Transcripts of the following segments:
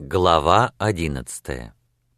Глава 11.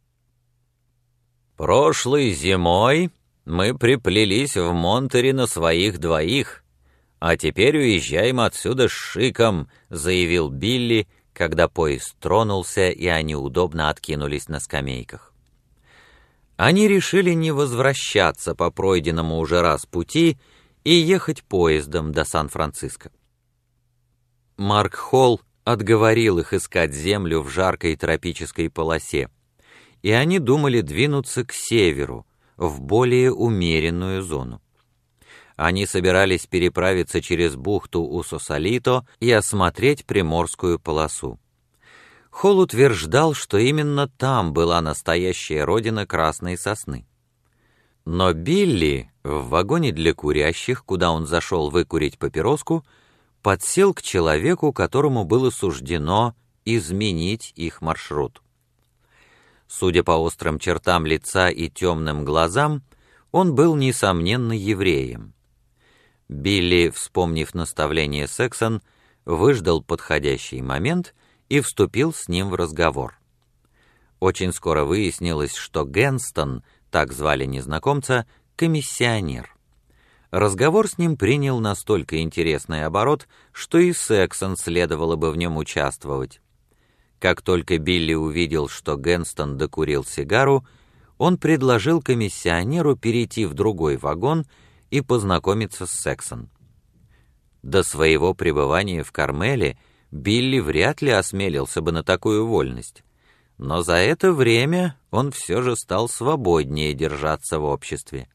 «Прошлой зимой мы приплелись в Монтере на своих двоих, а теперь уезжаем отсюда с шиком», — заявил Билли, когда поезд тронулся, и они удобно откинулись на скамейках. Они решили не возвращаться по пройденному уже раз пути и ехать поездом до Сан-Франциско. Марк Холл отговорил их искать землю в жаркой тропической полосе, и они думали двинуться к северу, в более умеренную зону. Они собирались переправиться через бухту у Сосалито и осмотреть приморскую полосу. Холл утверждал, что именно там была настоящая родина красной сосны. Но Билли в вагоне для курящих, куда он зашел выкурить папироску, подсел к человеку, которому было суждено изменить их маршрут. Судя по острым чертам лица и темным глазам, он был, несомненно, евреем. Билли, вспомнив наставление Сексон, выждал подходящий момент и вступил с ним в разговор. Очень скоро выяснилось, что Генстон, так звали незнакомца, комиссионер. Разговор с ним принял настолько интересный оборот, что и Сексон следовало бы в нем участвовать. Как только Билли увидел, что Генстон докурил сигару, он предложил комиссионеру перейти в другой вагон и познакомиться с Сексон. До своего пребывания в Кармеле Билли вряд ли осмелился бы на такую вольность, но за это время он все же стал свободнее держаться в обществе.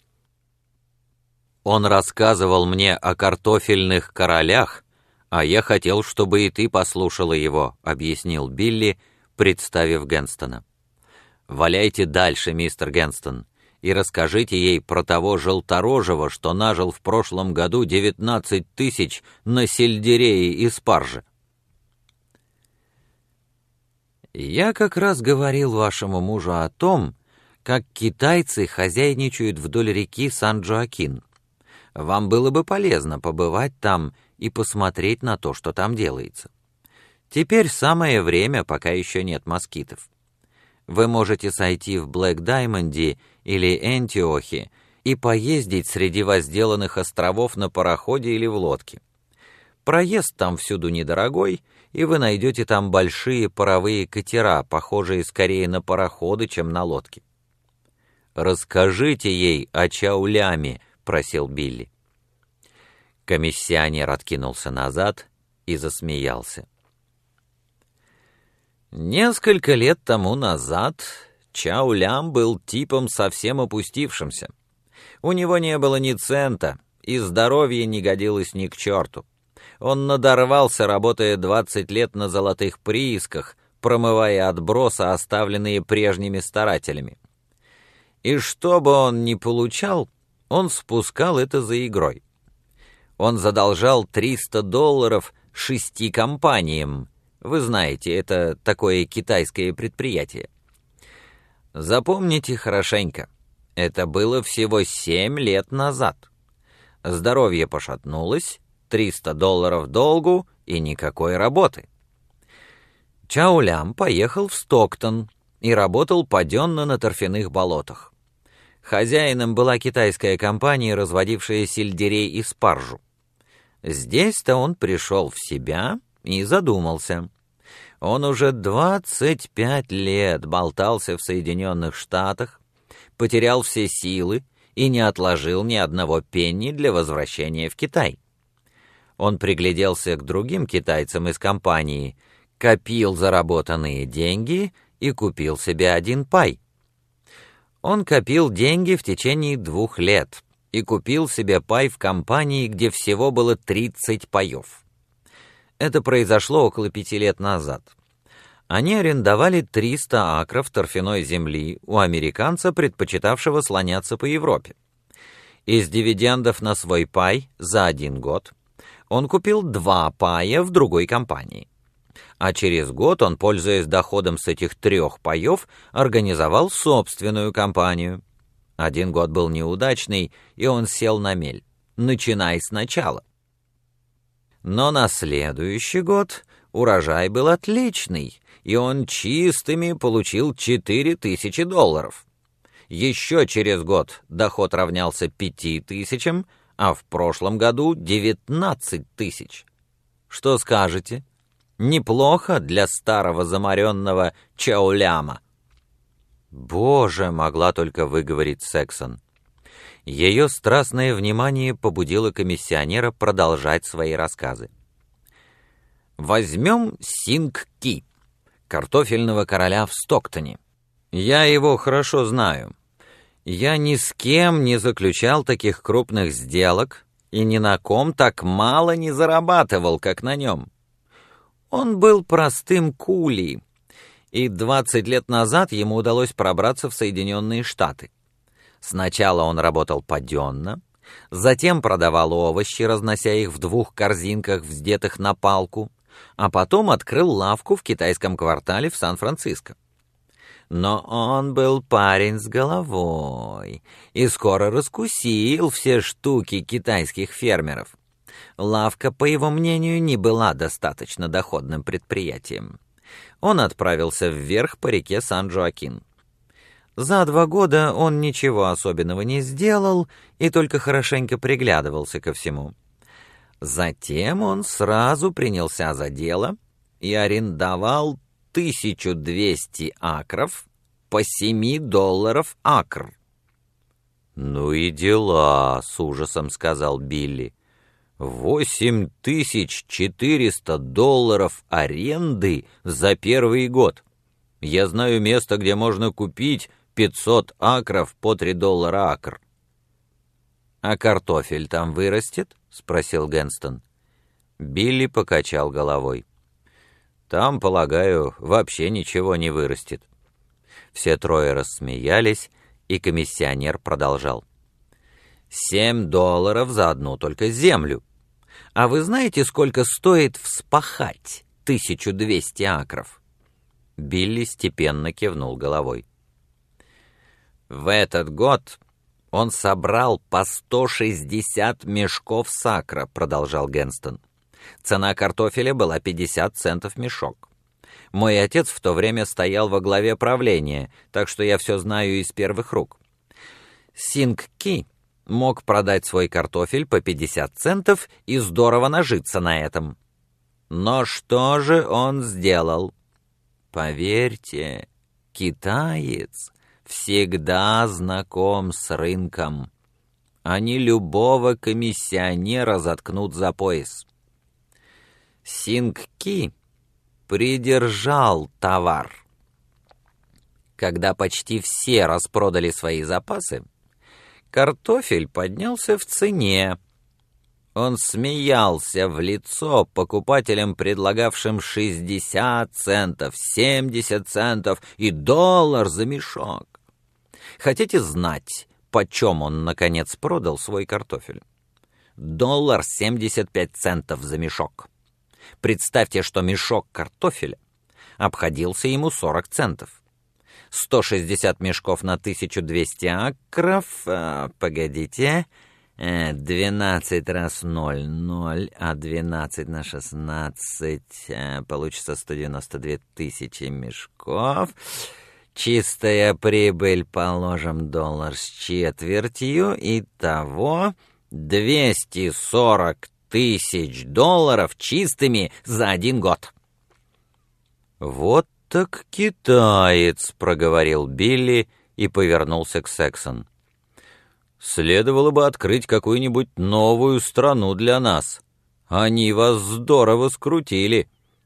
«Он рассказывал мне о картофельных королях, а я хотел, чтобы и ты послушала его», — объяснил Билли, представив Генстона. «Валяйте дальше, мистер Генстон, и расскажите ей про того желторожего, что нажил в прошлом году 19 тысяч на сельдерее и спарже». «Я как раз говорил вашему мужу о том, как китайцы хозяйничают вдоль реки Сан-Джоакин. Вам было бы полезно побывать там и посмотреть на то, что там делается. Теперь самое время, пока еще нет москитов. Вы можете сойти в Блэк-Даймонде или Энтиохе и поездить среди возделанных островов на пароходе или в лодке. Проезд там всюду недорогой, и вы найдете там большие паровые катера, похожие скорее на пароходы, чем на лодки. «Расскажите ей о Чауляме», — просил Билли. Комиссионер откинулся назад и засмеялся. Несколько лет тому назад Чаулям был типом совсем опустившимся. У него не было ни цента, и здоровье не годилось ни к черту. Он надорвался, работая 20 лет на золотых приисках, промывая отбросы, оставленные прежними старателями. И что бы он ни получал, он спускал это за игрой. Он задолжал $300 6 компаниям. Вы знаете, это такое китайское предприятие. Запомните хорошенько, это было всего 7 лет назад. Здоровье пошатнулось, $300 долгу и никакой работы. Чаулям поехал в Стоктон и работал паденно на торфяных болотах. Хозяином была китайская компания, разводившая сельдерей и спаржу. Здесь-то он пришел в себя и задумался. Он уже 25 лет болтался в Соединенных Штатах, потерял все силы и не отложил ни одного пенни для возвращения в Китай. Он пригляделся к другим китайцам из компании, копил заработанные деньги и купил себе один пай. Он копил деньги в течение 2 лет и купил себе пай в компании, где всего было 30 паев. Это произошло около 5 лет назад. Они арендовали 300 акров торфяной земли у американца, предпочитавшего слоняться по Европе. Из дивидендов на свой пай за 1 год он купил 2 пая в другой компании. А через год он, пользуясь доходом с этих 3 паев, организовал собственную компанию. 1 год был неудачный, и он сел на мель. Начинай сначала. Но на следующий год Урожай был отличный, и он чистыми получил $4000. Еще через год доход равнялся 5000, а в прошлом году 19000. Что скажете? Неплохо для старого заморенного Чауляма. «Боже!» — могла только выговорить Сексон. Ее страстное внимание побудило комиссионера продолжать свои рассказы. Возьмем Синг-Ки, картофельного короля в Стоктоне. Я его хорошо знаю. Я ни с кем не заключал таких крупных сделок и ни на ком так мало не зарабатывал, как на нем. Он был простым кули, и 20 лет назад ему удалось пробраться в Соединенные Штаты. Сначала он работал паденно, затем продавал овощи, разнося их в 2 корзинках, вздетых на палку, а потом открыл лавку в китайском квартале в Сан-Франциско. Но он был парень с головой и скоро раскусил все штуки китайских фермеров. Лавка, по его мнению, не была достаточно доходным предприятием. Он отправился вверх по реке Сан-Жоакин. За 2 года он ничего особенного не сделал и только хорошенько приглядывался ко всему. Затем он сразу принялся за дело и арендовал 1200 акров по $7 акр. «Ну и дела», — с ужасом сказал Билли. $8400 аренды за первый год. Я знаю место, где можно купить 500 акров по $3 акр». «А картофель там вырастет?» — спросил Генстон. Билли покачал головой. «Там, полагаю, вообще ничего не вырастет». Все трое рассмеялись, и комиссионер продолжал. $7 за одну только землю. А вы знаете, сколько стоит вспахать 1200 акров?» Билли степенно кивнул головой. В этот год он собрал по 160 мешков сакра, продолжал Генстон. Цена картофеля была 50 центов мешок. Мой отец в то время стоял во главе правления, так что я все знаю из первых рук. Синг-Ки мог продать свой картофель по 50 центов и здорово нажиться на этом. Но что же он сделал? Поверьте, китаец всегда знаком с рынком. Они любого комиссионера заткнут за пояс. Синг-Ки придержал товар. Когда почти все распродали свои запасы, картофель поднялся в цене. Он смеялся в лицо покупателям, предлагавшим 60 центов, 70 центов и $1 за мешок. Хотите знать, почем он, наконец, продал свой картофель? $1.75 за мешок. Представьте, что мешок картофеля обходился ему 40 центов. 160 мешков на 1200 акров, 12 раз 0, 0, а 12 на 16, получится 192 тысячи мешков. Чистая прибыль, положим, $1.25, итого $240 тысяч чистыми за 1 год. «Вот так китаец», — проговорил Билли и повернулся к Сексон. «Следовало бы открыть какую-нибудь новую страну для нас. Они вас здорово скрутили».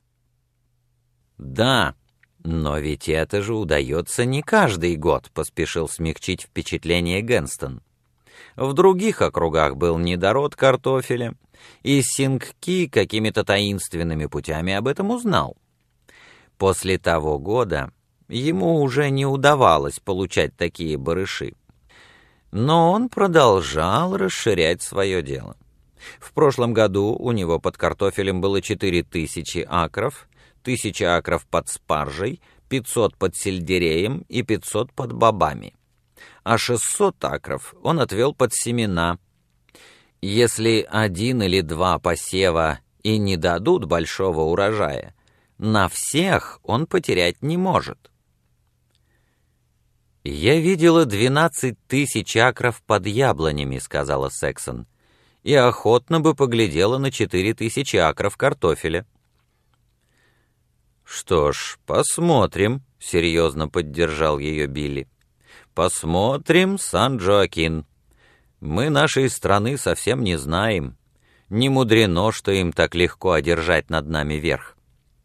«Да, но ведь это же удается не каждый год», — поспешил смягчить впечатление Генстон. В других округах был недород картофеля, и Синг-Ки какими-то таинственными путями об этом узнал. После того года ему уже не удавалось получать такие барыши. Но он продолжал расширять свое дело. В прошлом году у него под картофелем было 4000 акров, 1000 акров под спаржей, 500 под сельдереем и 500 под бобами. А 600 акров он отвел под семена. Если 1 или 2 посева и не дадут большого урожая, На всех он потерять не может. «Я видела 12 тысяч акров под яблонями», — сказала Сексон, «и охотно бы поглядела на 4 тысячи акров картофеля». «Что ж, посмотрим», — серьезно поддержал ее Билли. «Посмотрим, Сан-Джоакин. Мы нашей страны совсем не знаем. Не мудрено, что им так легко одержать над нами верх».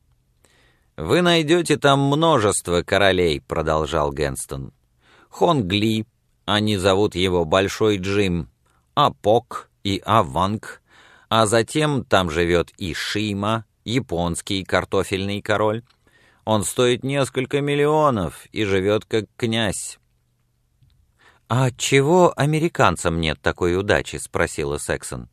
«Вы найдете там множество королей», — продолжал Генстон. «Хонгли, они зовут его Большой Джим, Апок и Аванг, а затем там живет и Шима, японский картофельный король. Он стоит несколько миллионов и живет как князь». «А отчего американцам нет такой удачи?» — спросила Сексон.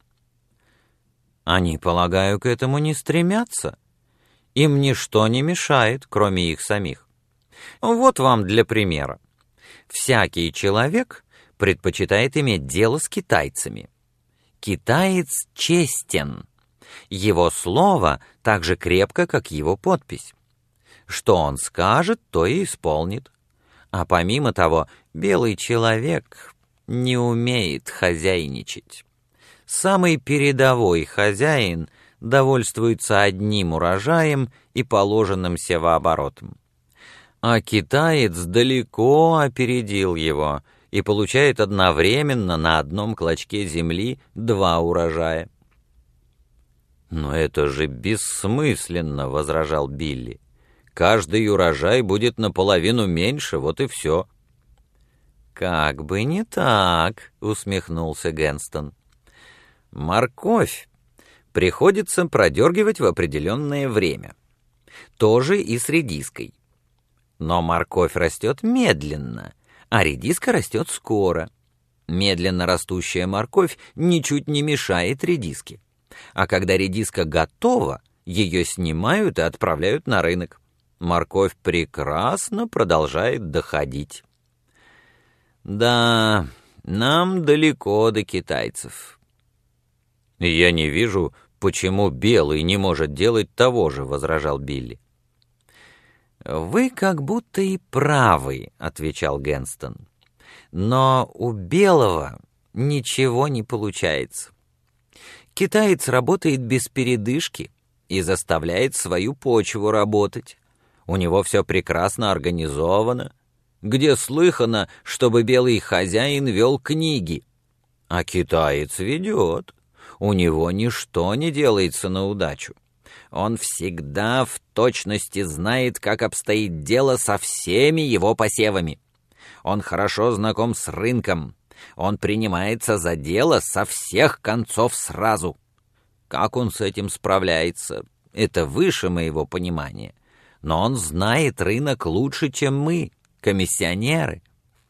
«Они, полагаю, к этому не стремятся. Им ничто не мешает, кроме их самих. Вот вам для примера. Всякий человек предпочитает иметь дело с китайцами. Китаец честен. Его слово так же крепко, как его подпись. Что он скажет, то и исполнит. А помимо того, белый человек не умеет хозяйничать. Самый передовой хозяин довольствуется одним урожаем и положенным севооборотом. А китаец далеко опередил его и получает одновременно на одном клочке земли 2 урожая. «Но это же бессмысленно», — возражал Билли. «Каждый урожай будет наполовину меньше, вот и все». «Как бы не так», — усмехнулся Генстон. «Морковь приходится продергивать в определенное время. Тоже и с редиской. Но морковь растет медленно, а редиска растет скоро. Медленно растущая морковь ничуть не мешает редиске. А когда редиска готова, ее снимают и отправляют на рынок. Морковь прекрасно продолжает доходить». «Да, нам далеко до китайцев». «Я не вижу, почему белый не может делать того же», — возражал Билли. «Вы как будто и правы», — отвечал Генстон. «Но у белого ничего не получается. Китаец работает без передышки и заставляет свою почву работать. У него все прекрасно организовано. Где слыхано, чтобы белый хозяин вел книги? А китаец ведет. У него ничто не делается на удачу. Он всегда в точности знает, как обстоит дело со всеми его посевами. Он хорошо знаком с рынком. Он принимается за дело со всех концов сразу. Как он с этим справляется, это выше моего понимания. Но он знает рынок лучше, чем мы, комиссионеры.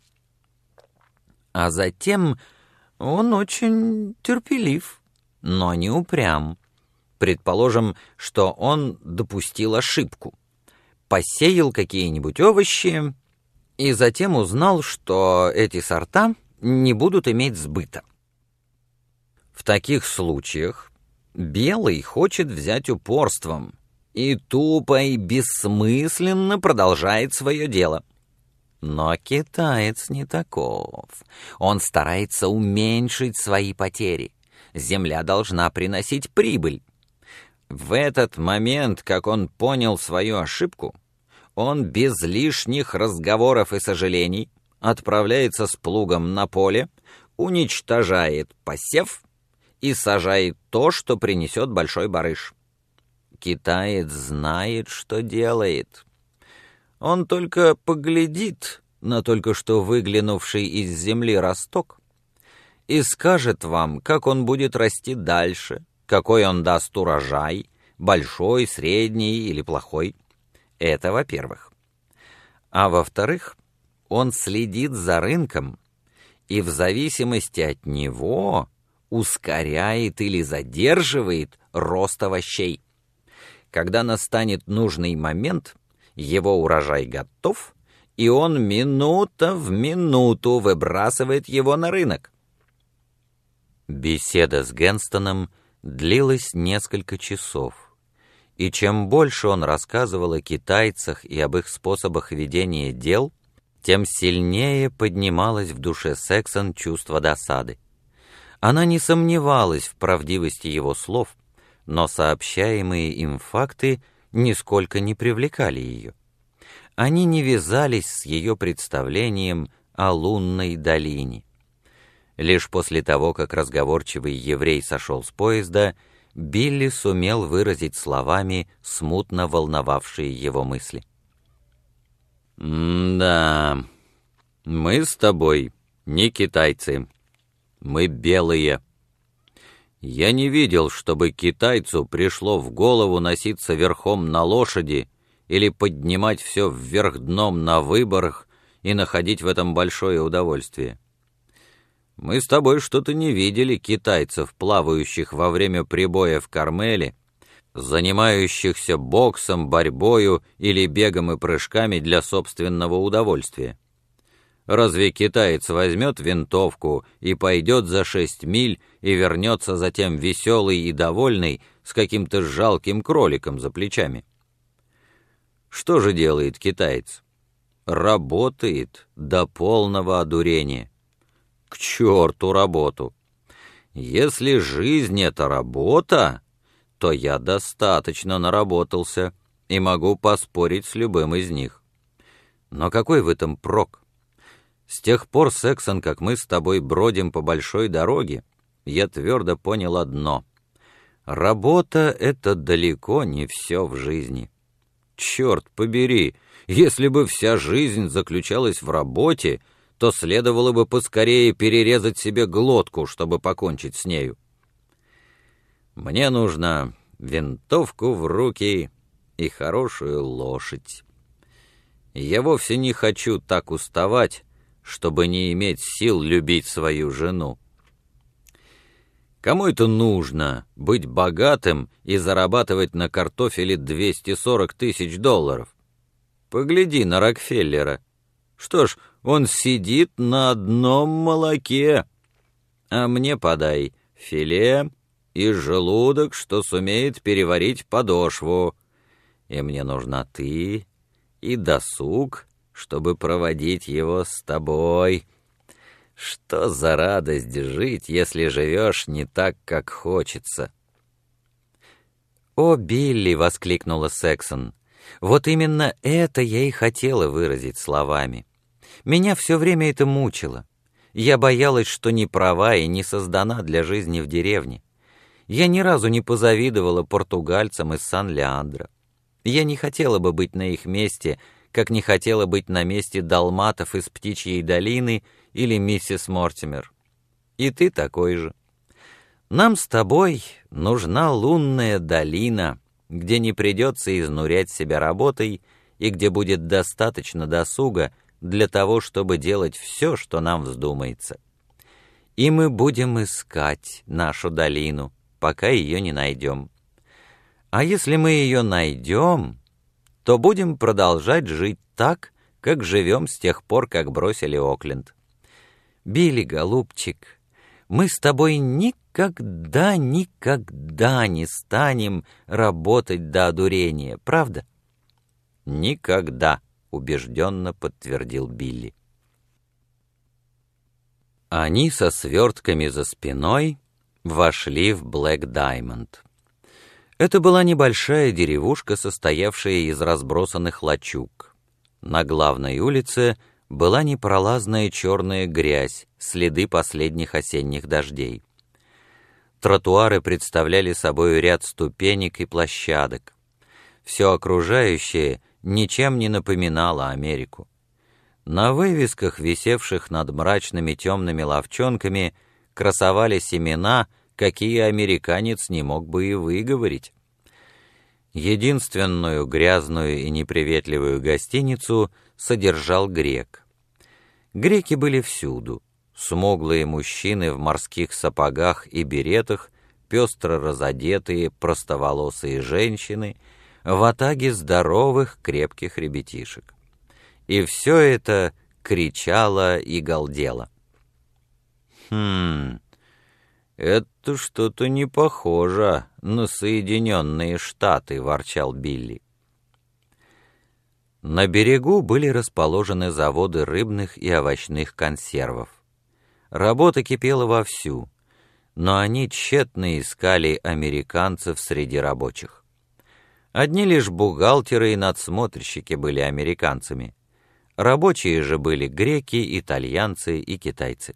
А затем он очень терпелив, но не упрям. Предположим, что он допустил ошибку. Посеял какие-нибудь овощи и затем узнал, что эти сорта не будут иметь сбыта. В таких случаях белый хочет взять упорством и тупо и бессмысленно продолжает свое дело. Но китаец не таков. Он старается уменьшить свои потери. Земля должна приносить прибыль. В этот момент, как он понял свою ошибку, он без лишних разговоров и сожалений отправляется с плугом на поле, уничтожает посев и сажает то, что принесет большой барыш. Китаец знает, что делает. Он только поглядит на только что выглянувший из земли росток и скажет вам, как он будет расти дальше, какой он даст урожай, большой, средний или плохой. Это во-первых. А во-вторых, он следит за рынком и в зависимости от него ускоряет или задерживает рост овощей. Когда настанет нужный момент, его урожай готов, и он минута в минуту выбрасывает его на рынок. Беседа с Генстоном длилась несколько часов, И чем больше он рассказывал о китайцах и об их способах ведения дел, тем сильнее поднималось в душе Сексон чувство досады. Она не сомневалась в правдивости его слов, но сообщаемые им факты нисколько не привлекали ее. Они не вязались с ее представлением о лунной долине. Лишь после того, как разговорчивый еврей сошел с поезда, Билли сумел выразить словами смутно волновавшие его мысли. «Да, мы с тобой не китайцы, мы белые. Я не видел, чтобы китайцу пришло в голову носиться верхом на лошади или поднимать все вверх дном на выборах и находить в этом большое удовольствие. Мы с тобой что-то не видели китайцев, плавающих во время прибоя в Кармеле, занимающихся боксом, борьбою или бегом и прыжками для собственного удовольствия. Разве китаец возьмет винтовку и пойдет за 6 миль и вернется затем веселый и довольный с каким-то жалким кроликом за плечами? Что же делает китаец? Работает до полного одурения. К черту работу! Если жизнь — это работа, то я достаточно наработался и могу поспорить с любым из них. Но какой в этом прок? С тех пор, Сексон, как мы с тобой бродим по большой дороге, я твердо понял одно: работа — это далеко не все в жизни. Черт побери, если бы вся жизнь заключалась в работе, то следовало бы поскорее перерезать себе глотку, чтобы покончить с нею. Мне нужно винтовку в руки и хорошую лошадь. Я вовсе не хочу так уставать, чтобы не иметь сил любить свою жену. Кому это нужно — быть богатым и зарабатывать на картофеле $240 тысяч? Погляди на Рокфеллера. Что ж, он сидит на одном молоке. А мне подай филе и желудок, что сумеет переварить подошву. И мне нужна ты и досуг, чтобы проводить его с тобой. Что за радость жить, если живешь не так, как хочется?» «О, Билли!» — воскликнула Сексон. «Вот именно это я и хотела выразить словами. Меня все время это мучило. Я боялась, что не права и не создана для жизни в деревне. Я ни разу не позавидовала португальцам из Сан-Леандро. Я не хотела бы быть на их месте, как не хотела быть на месте далматов из Птичьей долины или миссис Мортимер. И ты такой же. Нам с тобой нужна лунная долина, где не придется изнурять себя работой и где будет достаточно досуга для того, чтобы делать все, что нам вздумается. И мы будем искать нашу долину, пока ее не найдем. А если мы ее найдем, то будем продолжать жить так, как живем с тех пор, как бросили Окленд. Билли, голубчик, мы с тобой никогда не станем работать до одурения, правда?» «Никогда», — убежденно подтвердил Билли. Они со свертками за спиной вошли в Блэк Даймонд. Это была небольшая деревушка, состоявшая из разбросанных лачуг. На главной улице была непролазная черная грязь, следы последних осенних дождей. Тротуары представляли собой ряд ступенек и площадок. Все окружающее ничем не напоминало Америку. На вывесках, висевших над мрачными темными лавчонками, красовались имена, какие американец не мог бы и выговорить. Единственную грязную и неприветливую гостиницу содержал грек. Греки были всюду. Смуглые мужчины в морских сапогах и беретах, пестро разодетые, простоволосые женщины, в атаге здоровых, крепких ребятишек. И все это кричало и галдело. «Это что-то не похоже на Соединенные Штаты», — ворчал Билли. На берегу были расположены заводы рыбных и овощных консервов. Работа кипела вовсю, но они тщетно искали американцев среди рабочих. Одни лишь бухгалтеры и надсмотрщики были американцами. Рабочие же были греки, итальянцы и китайцы.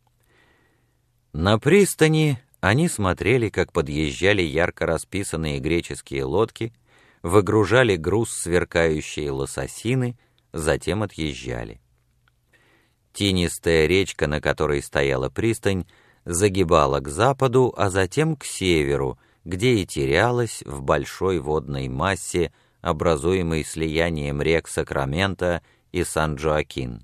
На пристани они смотрели, как подъезжали ярко расписанные греческие лодки, выгружали груз сверкающие лососины, затем отъезжали. Тинистая речка, на которой стояла пристань, загибала к западу, а затем к северу, где и терялась в большой водной массе, образуемой слиянием рек Сакраменто и Сан-Джоакин.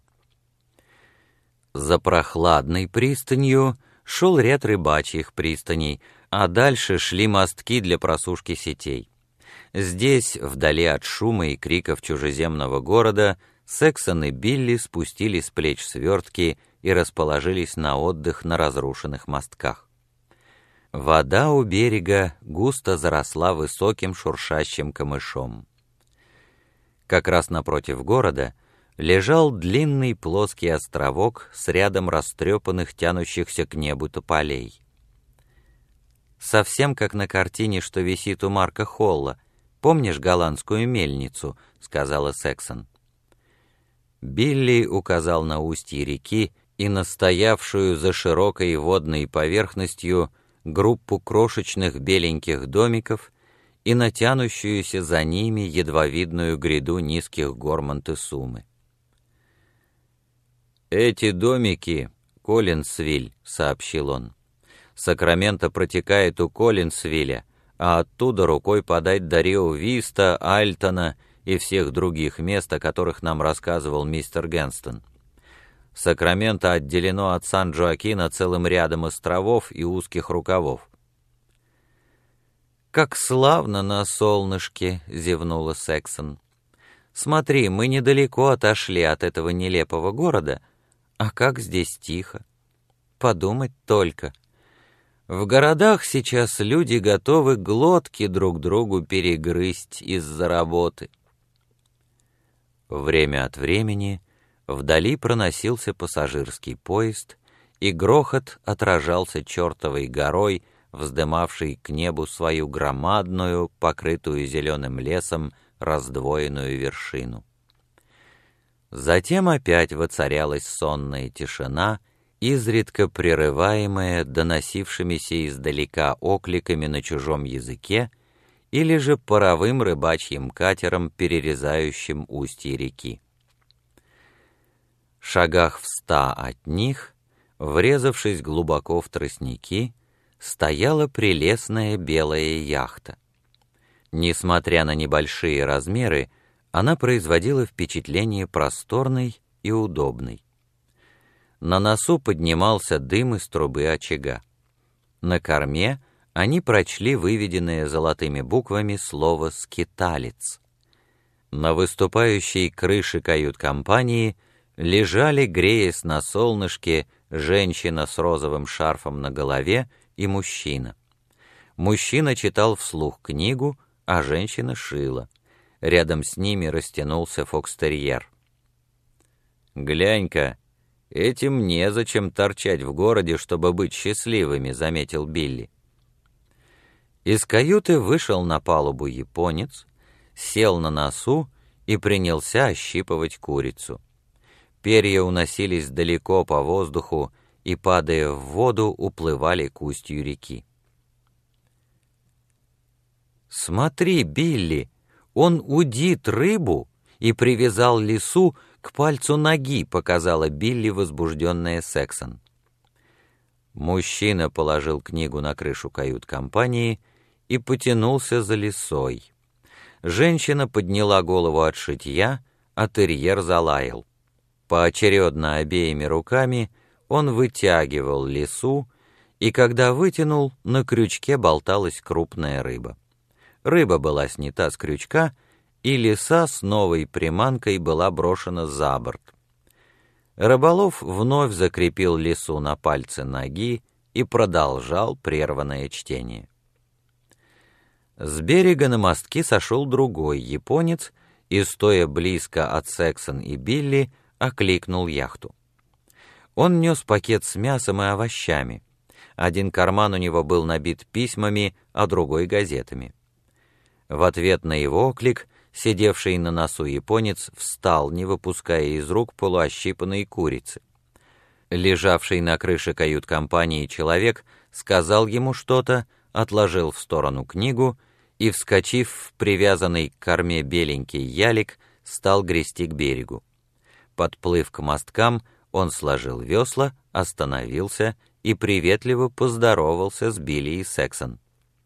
За прохладной пристанью шел ряд рыбачьих пристаней, а дальше шли мостки для просушки сетей. Здесь, вдали от шума и криков чужеземного города, Сексон и Билли спустили с плеч свертки и расположились на отдых на разрушенных мостках. Вода у берега густо заросла высоким шуршащим камышом. Как раз напротив города лежал длинный плоский островок с рядом растрепанных, тянущихся к небу тополей. «Совсем как на картине, что висит у Марка Холла. Помнишь голландскую мельницу?» — сказала Сексон. Билли указал на устье реки и на стоявшую за широкой водной поверхностью группу крошечных беленьких домиков и на тянущуюся за ними едва видную гряду низких гор Монтесумы. «Эти домики — Коллинсвиль», — сообщил он. «Сакраменто протекает у Коллинсвилля, а оттуда рукой подать до Рио-Виста, Альтона и всех других мест, о которых нам рассказывал мистер Генстон. Сакраменто отделено от Сан-Джоакина целым рядом островов и узких рукавов». «Как славно на солнышке!» — зевнула Сексон. «Смотри, мы недалеко отошли от этого нелепого города, а как здесь тихо! Подумать только! В городах сейчас люди готовы глотки друг другу перегрызть из-за работы». Время от времени вдали проносился пассажирский поезд, и грохот отражался чертовой горой, вздымавшей к небу свою громадную, покрытую зеленым лесом, раздвоенную вершину. Затем опять воцарялась сонная тишина, изредка прерываемая доносившимися издалека окликами на чужом языке или же паровым рыбачьим катером, перерезающим устье реки. Шагах в 100 от них, врезавшись глубоко в тростники, стояла прелестная белая яхта. Несмотря на небольшие размеры, она производила впечатление просторной и удобной. На носу поднимался дым из трубы очага. На корме они прочли выведенное золотыми буквами слово «скиталец». На выступающей крыше кают-компании лежали, греясь на солнышке, женщина с розовым шарфом на голове и мужчина. Мужчина читал вслух книгу, а женщина шила. Рядом с ними растянулся фокстерьер. «Глянь-ка, этим незачем торчать в городе, чтобы быть счастливыми», — заметил Билли. Из каюты вышел на палубу японец, сел на носу и принялся ощипывать курицу. Перья уносились далеко по воздуху и, падая в воду, уплывали к устью реки. «Смотри, Билли, он удит рыбу и привязал лису к пальцу ноги», — показала Билли возбужденная Сексон. Мужчина положил книгу на крышу кают-компании и потянулся за лисой. Женщина подняла голову от шитья, а терьер залаял. Поочередно обеими руками он вытягивал лису, и когда вытянул, на крючке болталась крупная рыба. Рыба была снята с крючка, и лиса с новой приманкой была брошена за борт. Рыболов вновь закрепил лису на пальце ноги и продолжал прерванное чтение. С берега на мостки сошел другой японец и, стоя близко от Сексон и Билли, окликнул яхту. Он нес пакет с мясом и овощами. Один карман у него был набит письмами, а другой — газетами. В ответ на его оклик сидевший на носу японец встал, не выпуская из рук полуощипанной курицы. Лежавший на крыше кают-компании человек сказал ему что-то, отложил в сторону книгу и, вскочив в привязанный к корме беленький ялик, стал грести к берегу. Подплыв к мосткам, он сложил весла, остановился и приветливо поздоровался с Билли и Сексон.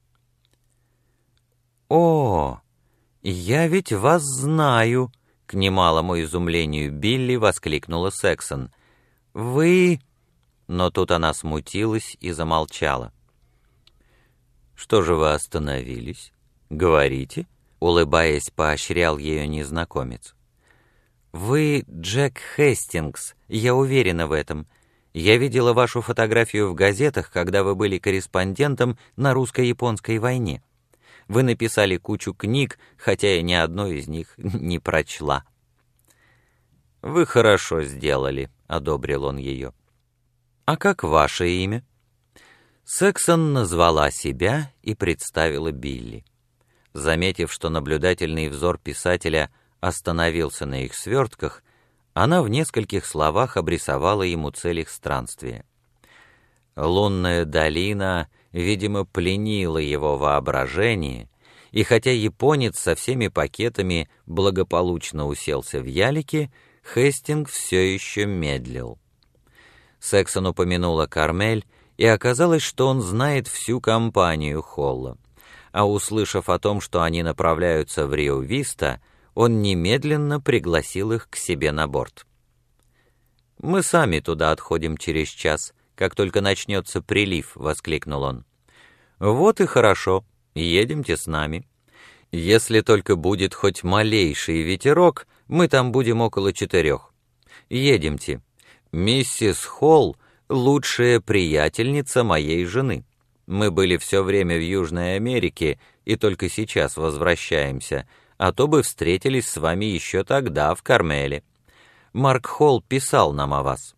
«О, я ведь вас знаю!» — к немалому изумлению Билли воскликнула Сексон. «Вы...» Но тут она смутилась и замолчала. «Что же вы остановились? Говорите?» — улыбаясь, поощрял ее незнакомец. «Вы Джек Хестингс, я уверена в этом. Я видела вашу фотографию в газетах, когда вы были корреспондентом на русско-японской войне. Вы написали кучу книг, хотя я ни одной из них не прочла». «Вы хорошо сделали», — одобрил он ее. «А как ваше имя?» Сексон назвала себя и представила Билли. Заметив, что наблюдательный взор писателя остановился на их свертках, она в нескольких словах обрисовала ему цель их странствия. Лунная долина, видимо, пленила его воображение, и хотя японец со всеми пакетами благополучно уселся в ялике, Хестинг все еще медлил. Сексон упомянула Кармель, и оказалось, что он знает всю компанию Холла. А услышав о том, что они направляются в Рио-Виста, он немедленно пригласил их к себе на борт. «Мы сами туда отходим через час, как только начнется прилив», — воскликнул он. «Вот и хорошо, едемте с нами. Если только будет хоть малейший ветерок, мы там будем около 4. Едемте. Миссис Холл — лучшая приятельница моей жены. Мы были все время в Южной Америке и только сейчас возвращаемся, а то бы встретились с вами еще тогда в Кармеле. Марк Холл писал нам о вас».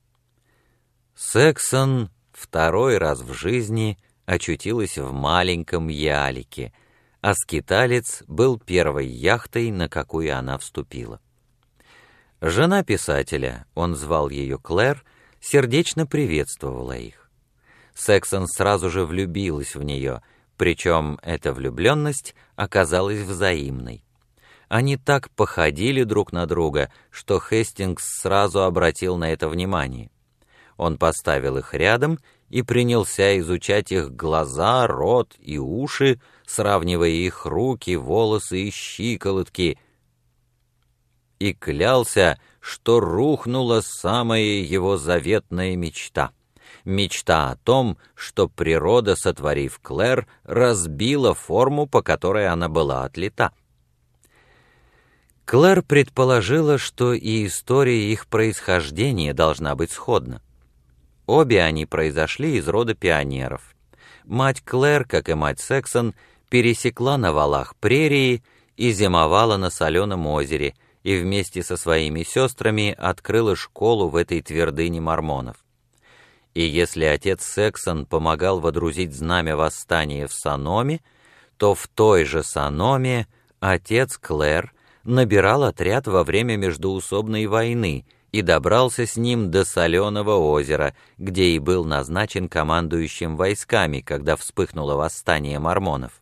Сексон второй раз в жизни очутилась в маленьком ялике, а скиталец был первой яхтой, на какую она вступила. Жена писателя, он звал ее Клэр, сердечно приветствовала их. Сексон сразу же влюбилась в нее, причем эта влюбленность оказалась взаимной. Они так походили друг на друга, что Хестингс сразу обратил на это внимание. Он поставил их рядом и принялся изучать их глаза, рот и уши, сравнивая их руки, волосы и щиколотки, и клялся, что рухнула самая его заветная мечта. Мечта о том, что природа, сотворив Клэр, разбила форму, по которой она была отлита. Клэр предположила, что и история их происхождения должна быть сходна. Обе они произошли из рода пионеров. Мать Клэр, как и мать Сексон, пересекла на валах прерии и зимовала на соленом озере, и вместе со своими сестрами открыла школу в этой твердыне мормонов. И если отец Сексон помогал водрузить знамя восстания в Саноме, то в той же Саноме отец Клэр набирал отряд во время междоусобной войны и добрался с ним до Соленого озера, где и был назначен командующим войсками, когда вспыхнуло восстание мормонов.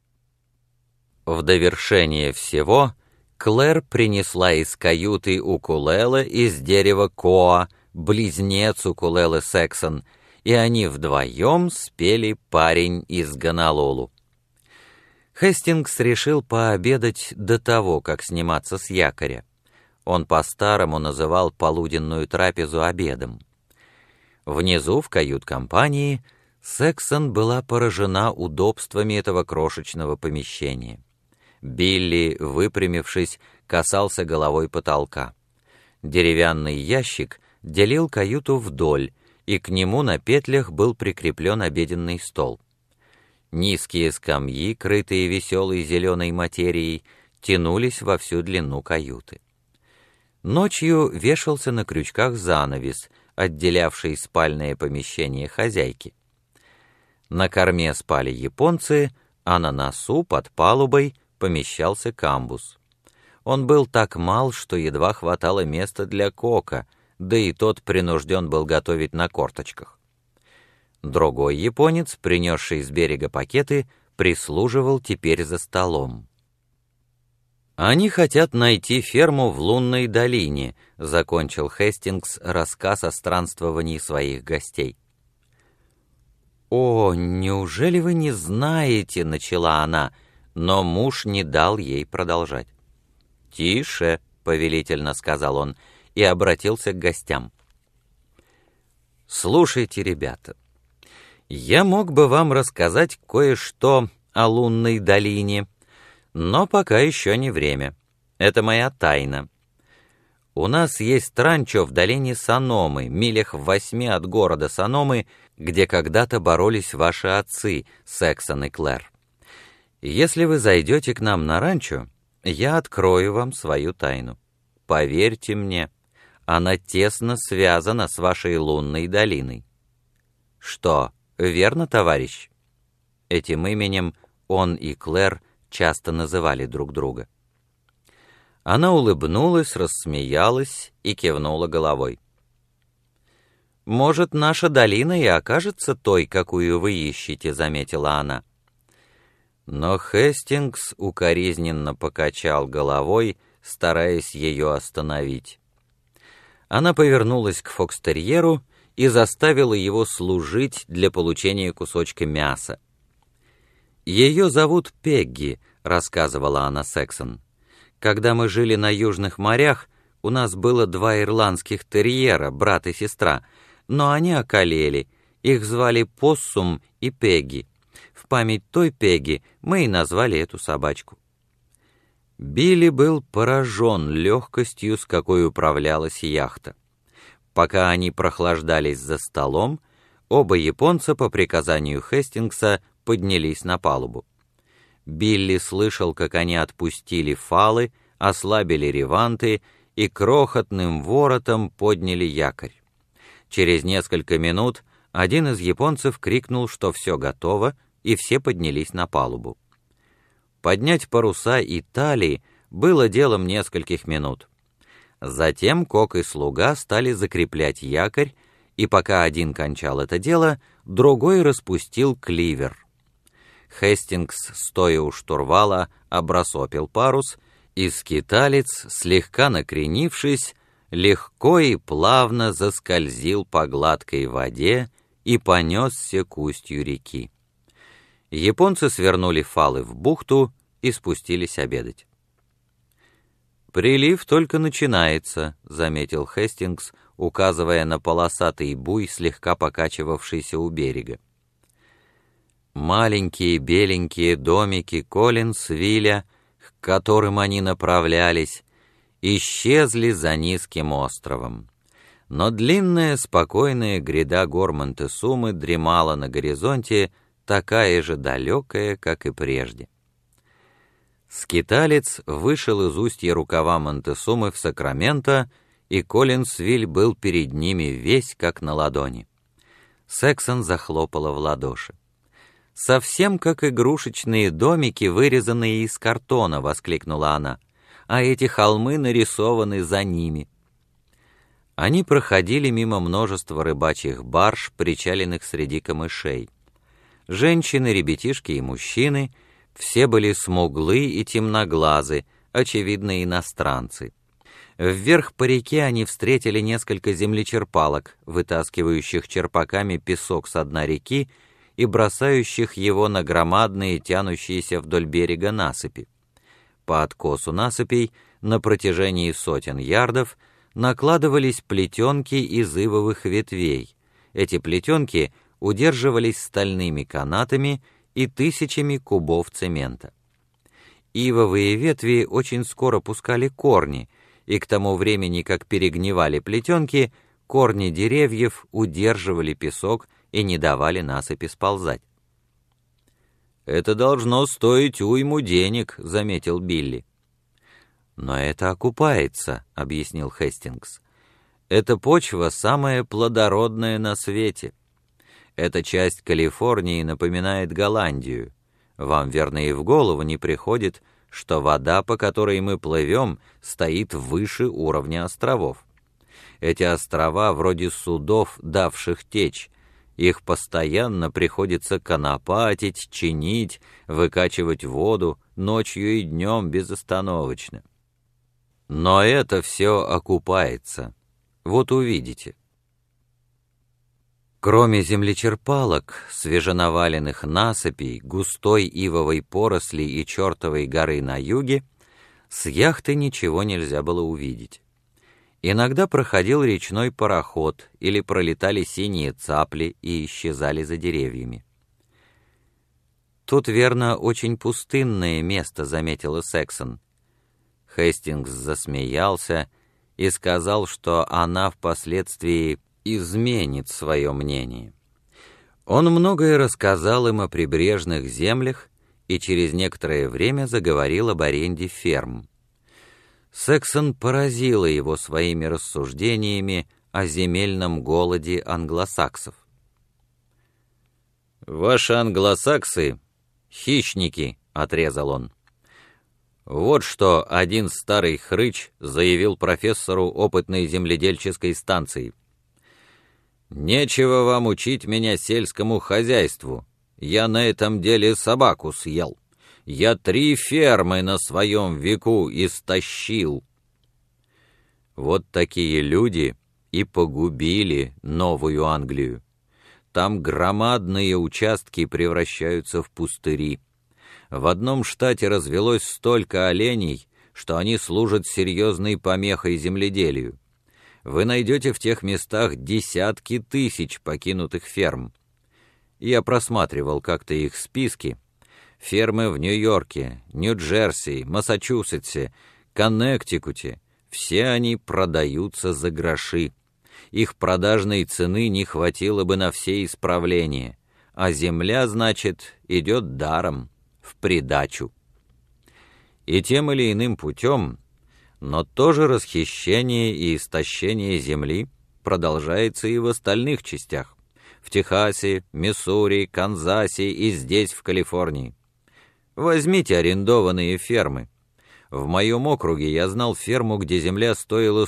В довершение всего Клэр принесла из каюты укулеле из дерева коа, близнец укулеле Сексон, и они вдвоем спели «Парень из Гонолулу». Хестингс решил пообедать до того, как сниматься с якоря. Он по-старому называл полуденную трапезу обедом. Внизу, в кают-компании, Сексон была поражена удобствами этого крошечного помещения. Билли, выпрямившись, касался головой потолка. Деревянный ящик делил каюту вдоль, и к нему на петлях был прикреплен обеденный стол. Низкие скамьи, крытые веселой зеленой материей, тянулись во всю длину каюты. Ночью вешался на крючках занавес, отделявший спальное помещение хозяйки. На корме спали японцы, а на носу, под палубой, помещался камбуз. Он был так мал, что едва хватало места для Кока, да и тот принужден был готовить на корточках. Другой японец, принесший с берега пакеты, прислуживал теперь за столом. «Они хотят найти ферму в Лунной долине», — закончил Хестингс рассказ о странствовании своих гостей. «О, неужели вы не знаете?» — начала она, но муж не дал ей продолжать. «Тише», — повелительно сказал он и обратился к гостям. «Слушайте, ребята, я мог бы вам рассказать кое-что о Лунной долине, но пока еще не время. Это моя тайна. У нас есть ранчо в долине Саномы, милях в 8 от города Саномы, где когда-то боролись ваши отцы, Сексон и Клэр. Если вы зайдете к нам на ранчо, я открою вам свою тайну. Поверьте мне, она тесно связана с вашей Лунной долиной». «Что, верно, товарищ?» Этим именем он и Клэр часто называли друг друга. Она улыбнулась, рассмеялась и кивнула головой. «Может, наша долина и окажется той, какую вы ищете», — заметила она. Но Хестингс укоризненно покачал головой, стараясь ее остановить. Она повернулась к фокстерьеру и заставила его служить для получения кусочка мяса. «Ее зовут Пегги», — рассказывала она Сексон. «Когда мы жили на южных морях, у нас было 2 ирландских терьера, брат и сестра, но они околели, их звали Поссум и Пегги. В память той Пегги мы и назвали эту собачку». Билли был поражен легкостью, с какой управлялась яхта. Пока они прохлаждались за столом, оба японца по приказанию Хестингса поднялись на палубу. Билли слышал, как они отпустили фалы, ослабили реванты и крохотным воротом подняли якорь. Через несколько минут один из японцев крикнул, что все готово, и все поднялись на палубу. Поднять паруса и талии было делом нескольких минут. Затем Кок и слуга стали закреплять якорь, и пока один кончал это дело, другой распустил кливер. Хестингс, стоя у штурвала, обрасопил парус, и скиталец, слегка накренившись, легко и плавно заскользил по гладкой воде и понесся к устью реки. Японцы свернули фалы в бухту и спустились обедать. «Прилив только начинается», — заметил Хестингс, указывая на полосатый буй, слегка покачивавшийся у берега. Маленькие беленькие домики Коллинсвилля, к которым они направлялись, исчезли за низким островом. Но длинная спокойная гряда гор Монтесумы дремала на горизонте, такая же далекая, как и прежде. Скиталец вышел из устья рукава Монтесумы в Сакраменто, и Коллинсвиль был перед ними весь как на ладони. Сексон захлопала в ладоши. «Совсем как игрушечные домики, вырезанные из картона», — воскликнула она, «а эти холмы нарисованы за ними». Они проходили мимо множества рыбачьих барж, причаленных среди камышей. Женщины, ребятишки и мужчины — все были смуглы и темноглазы, очевидно, иностранцы. Вверх по реке они встретили несколько землечерпалок, вытаскивающих черпаками песок с дна реки и бросающих его на громадные, тянущиеся вдоль берега насыпи. По откосу насыпей на протяжении сотен ярдов накладывались плетенки из ивовых ветвей. Эти плетенки удерживались стальными канатами и тысячами кубов цемента. Ивовые ветви очень скоро пускали корни, и к тому времени, как перегнивали плетенки, корни деревьев удерживали песок и не давали насыпи сползать. «Это должно стоить уйму денег», — заметил Билли. «Но это окупается», — объяснил Хестингс. «Эта почва самая плодородная на свете. Эта часть Калифорнии напоминает Голландию. Вам, верно, и в голову не приходит, что вода, по которой мы плывем, стоит выше уровня островов. Эти острова вроде судов, давших течь. Их постоянно приходится конопатить, чинить, выкачивать воду ночью и днем безостановочно. Но это все окупается. Вот увидите». Кроме землечерпалок, свеженаваленных насыпей, густой ивовой поросли и чертовой горы на юге, с яхты ничего нельзя было увидеть. Иногда проходил речной пароход или пролетали синие цапли и исчезали за деревьями. «Тут, верно, очень пустынное место», — заметила Сексон. Хестингс засмеялся и сказал, что она впоследствии изменит свое мнение. Он многое рассказал им о прибрежных землях и через некоторое время заговорил об аренде ферм. Сексон поразила его своими рассуждениями о земельном голоде англосаксов. «Ваши англосаксы — хищники», — отрезал он. Вот что один старый хрыч заявил профессору опытной земледельческой станции. «Нечего вам учить меня сельскому хозяйству. Я на этом деле собаку съел. Я 3 фермы на своем веку истощил». Вот такие люди и погубили Новую Англию. Там громадные участки превращаются в пустыри. В одном штате развелось столько оленей, что они служат серьезной помехой земледелию. Вы найдете в тех местах десятки тысяч покинутых ферм. Я просматривал как-то их списки. Фермы в Нью-Йорке, Нью-Джерси, Массачусетсе, Коннектикуте — все они продаются за гроши. Их продажной цены не хватило бы на все исправления, а земля, значит, идет даром, в придачу. И тем или иным путем, но тоже расхищение и истощение земли продолжается и в остальных частях, в Техасе, Миссури, Канзасе и здесь, в Калифорнии. Возьмите арендованные фермы. В моем округе я знал ферму, где земля стоила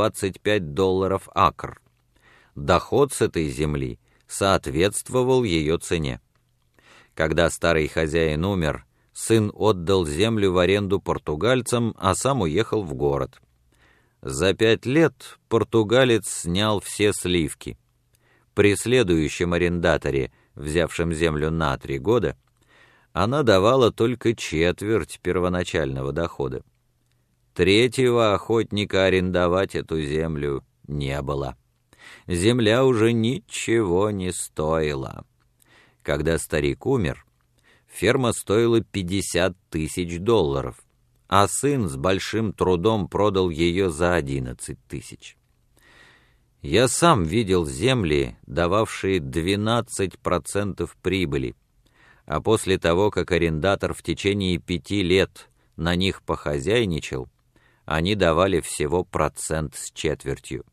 $125 акр. Доход с этой земли соответствовал ее цене. Когда старый хозяин умер, сын отдал землю в аренду португальцам, а сам уехал в город. За 5 лет португалец снял все сливки. При следующем арендаторе, взявшем землю на 3 года, она давала только четверть первоначального дохода. Третьего охотника арендовать эту землю не было. Земля уже ничего не стоила. Когда старик умер, ферма стоила $50 000, а сын с большим трудом продал ее за 11 000. Я сам видел земли, дававшие 12% прибыли, а после того, как арендатор в течение 5 лет на них похозяйничал, они давали всего 1,25%.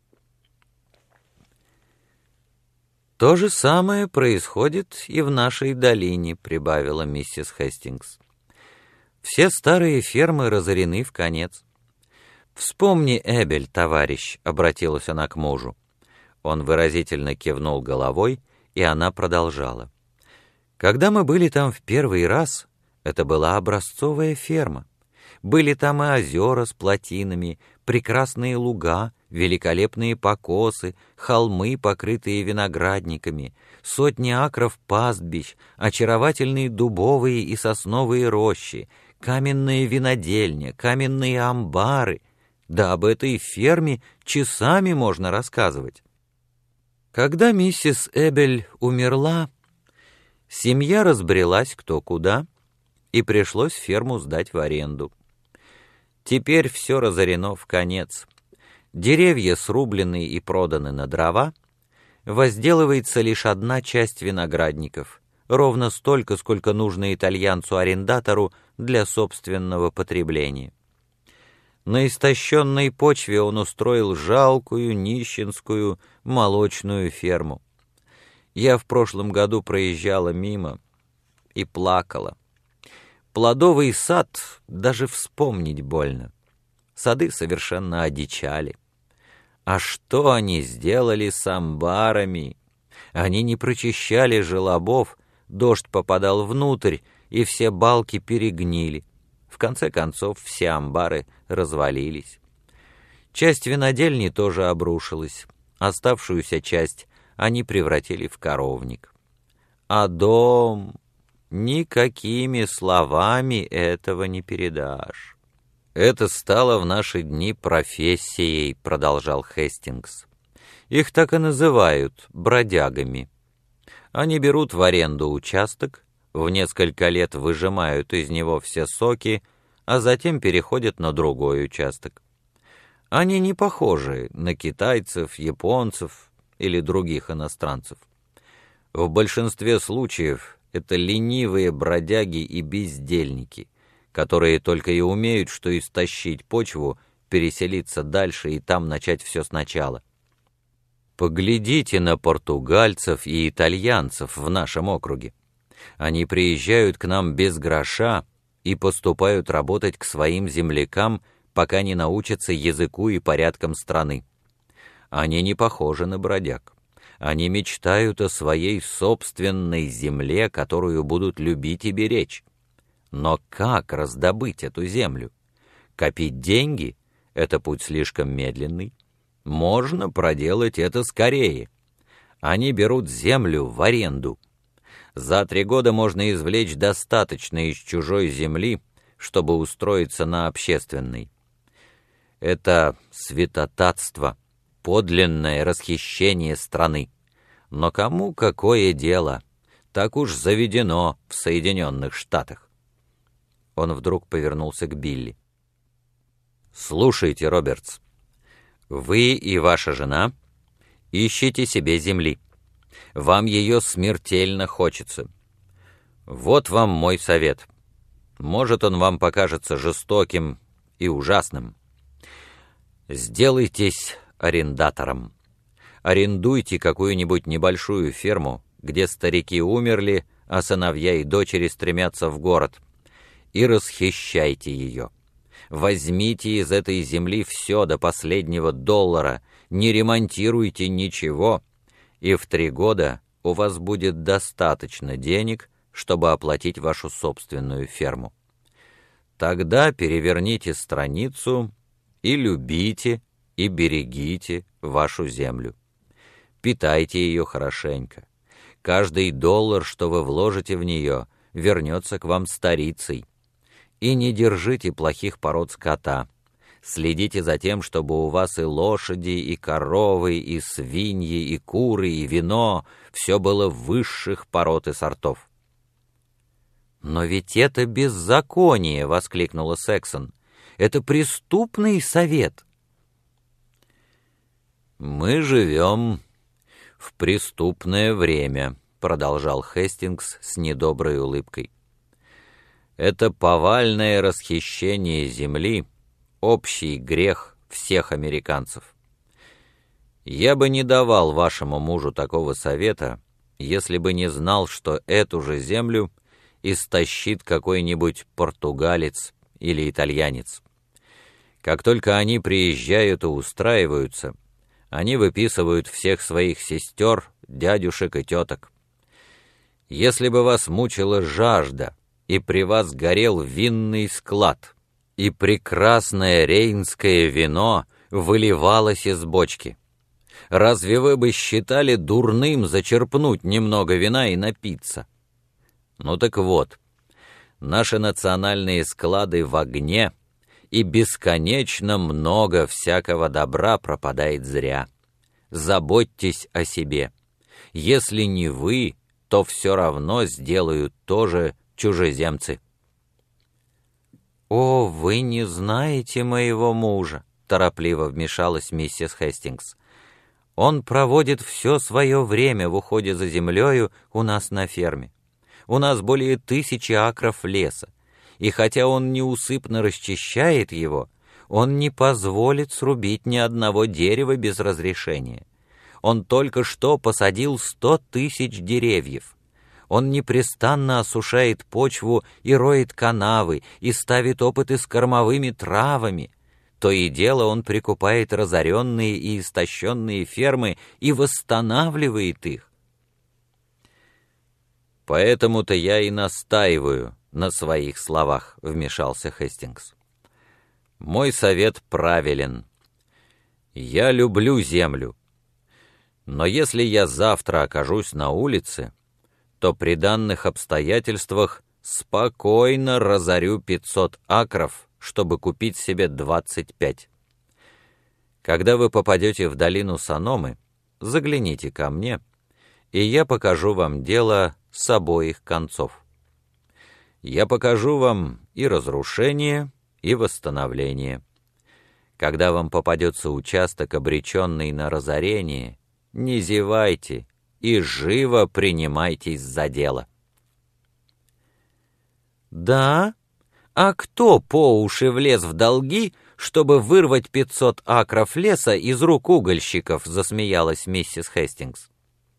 «То же самое происходит и в нашей долине», — прибавила миссис Хестингс. «Все старые фермы разорены вконец. Вспомни Эбель, товарищ», — обратилась она к мужу. Он выразительно кивнул головой, и она продолжала. «Когда мы были там в первый раз, это была образцовая ферма. Были там и озера с плотинами, прекрасные луга, великолепные покосы, холмы, покрытые виноградниками, сотни акров пастбищ, очаровательные дубовые и сосновые рощи, каменная винодельня, каменные амбары. Да об этой ферме часами можно рассказывать. Когда миссис Эбель умерла, семья разбрелась кто куда, и пришлось ферму сдать в аренду. Теперь все разорено вконец. Деревья срублены и проданы на дрова, возделывается лишь одна часть виноградников, ровно столько, сколько нужно итальянцу-арендатору для собственного потребления. На истощенной почве он устроил жалкую, нищенскую, молочную ферму. Я в прошлом году проезжала мимо и плакала. Плодовый сад даже вспомнить больно. Сады совершенно одичали. А что они сделали с амбарами? Они не прочищали желобов, дождь попадал внутрь, и все балки перегнили. В конце концов, все амбары развалились. Часть винодельни тоже обрушилась. Оставшуюся часть они превратили в коровник. А дом... Никакими словами этого не передашь. «Это стало в наши дни профессией», — продолжал Хестингс. «Их так и называют бродягами. Они берут в аренду участок, в несколько лет выжимают из него все соки, а затем переходят на другой участок. Они не похожи на китайцев, японцев или других иностранцев. В большинстве случаев это ленивые бродяги и бездельники, которые только и умеют, что истощить почву, переселиться дальше и там начать все сначала. Поглядите на португальцев и итальянцев в нашем округе. Они приезжают к нам без гроша и поступают работать к своим землякам, пока не научатся языку и порядкам страны. Они не похожи на бродяг. Они мечтают о своей собственной земле, которую будут любить и беречь. Но как раздобыть эту землю? Копить деньги — это путь слишком медленный. Можно проделать это скорее. Они берут землю в аренду. За 3 года можно извлечь достаточно из чужой земли, чтобы устроиться на общественной. Это святотатство, подлинное расхищение страны. Но кому какое дело? Так уж заведено в Соединенных Штатах. Он вдруг повернулся к Билли. «Слушайте, Робертс, вы и ваша жена ищете себе земли. Вам ее смертельно хочется. Вот вам мой совет. Может, он вам покажется жестоким и ужасным. Сделайтесь арендатором. Арендуйте какую-нибудь небольшую ферму, где старики умерли, а сыновья и дочери стремятся в город, и расхищайте ее. Возьмите из этой земли все до последнего $, не ремонтируйте ничего, и в 3 года у вас будет достаточно денег, чтобы оплатить вашу собственную ферму. Тогда переверните страницу и любите и берегите вашу землю. Питайте ее хорошенько. Каждый $, что вы вложите в нее, вернется к вам старицей. И не держите плохих пород скота. Следите за тем, чтобы у вас и лошади, и коровы, и свиньи, и куры, и вино — все было высших пород и сортов. «Но ведь это беззаконие!» — воскликнула Сексон. «Это преступный совет!» «Мы живем в преступное время», — продолжал Хестингс с недоброй улыбкой. «Это повальное расхищение земли — общий грех всех американцев. Я бы не давал вашему мужу такого совета, если бы не знал, что эту же землю истощит какой-нибудь португалец или итальянец. Как только они приезжают и устраиваются, они выписывают всех своих сестер, дядюшек и теток. Если бы вас мучила жажда, и при вас горел винный склад, и прекрасное рейнское вино выливалось из бочки, разве вы бы считали дурным зачерпнуть немного вина и напиться? Ну так вот, наши национальные склады в огне, и бесконечно много всякого добра пропадает зря. Заботьтесь о себе. Если не вы, то все равно сделают тоже чужеземцы». «О, вы не знаете моего мужа. торопливо вмешалась миссис Хестингс. «Он проводит все свое время в уходе за землею у нас на ферме. У нас более 1000 акров леса, и хотя он неусыпно расчищает его, он не позволит срубить ни одного дерева без разрешения. Он только что посадил 100 000 деревьев. Он непрестанно осушает почву и роет канавы, и ставит опыты с кормовыми травами. То и дело он прикупает разоренные и истощенные фермы и восстанавливает их. «Поэтому-то я и настаиваю на своих словах», — вмешался Хестингс. «Мой совет правилен. Я люблю землю. Но если я завтра окажусь на улице, то при данных обстоятельствах спокойно разорю 500 акров, чтобы купить себе 25. Когда вы попадете в долину Саномы, загляните ко мне, и я покажу вам дело с обоих концов. Я покажу вам и разрушение, и восстановление. Когда вам попадется участок, обреченный на разорение, не зевайте и живо принимайтесь за дело». «Да? А кто по уши влез в долги, чтобы вырвать 500 акров леса из рук угольщиков?» — засмеялась миссис Хестингс.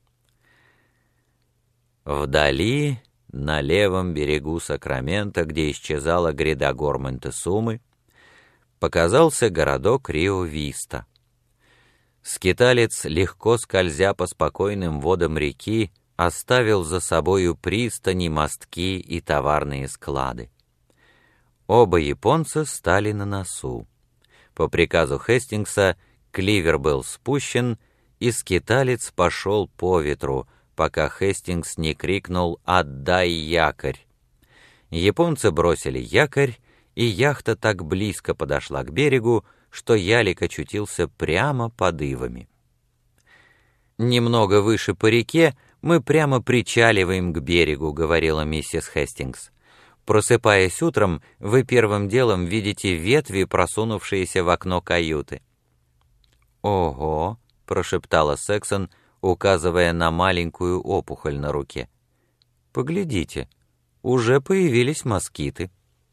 Вдали, на левом берегу Сакрамента, где исчезала гряда гор Монтесумы, показался городок Рио-Виста. Скиталец, легко скользя по спокойным водам реки, оставил за собою пристани, мостки и товарные склады. Оба японца стали на носу. По приказу Хестингса кливер был спущен, и скиталец пошел по ветру, пока Хестингс не крикнул «Отдай якорь!». Японцы бросили якорь, и яхта так близко подошла к берегу, что ялик очутился прямо под ивами. «Немного выше по реке мы прямо причаливаем к берегу», — говорила миссис Хестингс. «Просыпаясь утром, вы первым делом видите ветви, просунувшиеся в окно каюты». «Ого!» — прошептала Сексон, указывая на маленькую опухоль на руке. «Поглядите, уже появились москиты».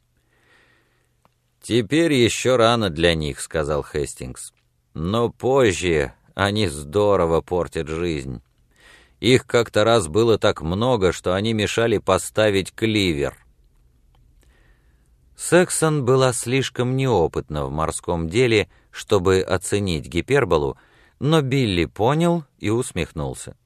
«Теперь еще рано для них», — сказал Хестингс. «Но позже они здорово портят жизнь. Их как-то раз было так много, что они мешали поставить кливер». Сексон была слишком неопытна в морском деле, чтобы оценить гиперболу, но Билли понял и усмехнулся.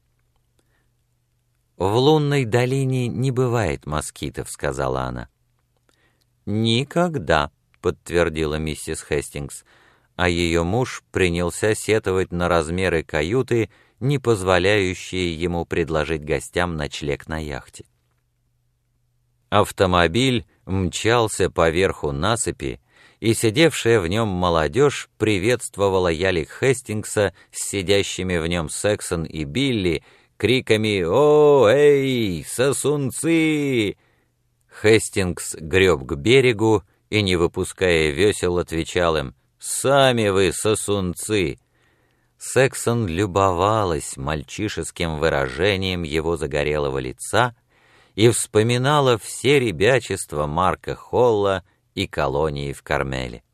«В лунной долине не бывает москитов», — сказала она. «Никогда», — подтвердила миссис Хестингс, а ее муж принялся сетовать на размеры каюты, не позволяющие ему предложить гостям ночлег на яхте. Автомобиль мчался по верху насыпи, и сидевшая в нем молодежь приветствовала ялик Хестингса с сидящими в нем Сексон и Билли криками «О, эй, сосунцы!». Хестингс греб к берегу и, не выпуская весел, отвечал им «Сами вы, сосунцы!». Сексон любовалась мальчишеским выражением его загорелого лица и вспоминала все ребячества Марка Холла и колонии в Кармеле.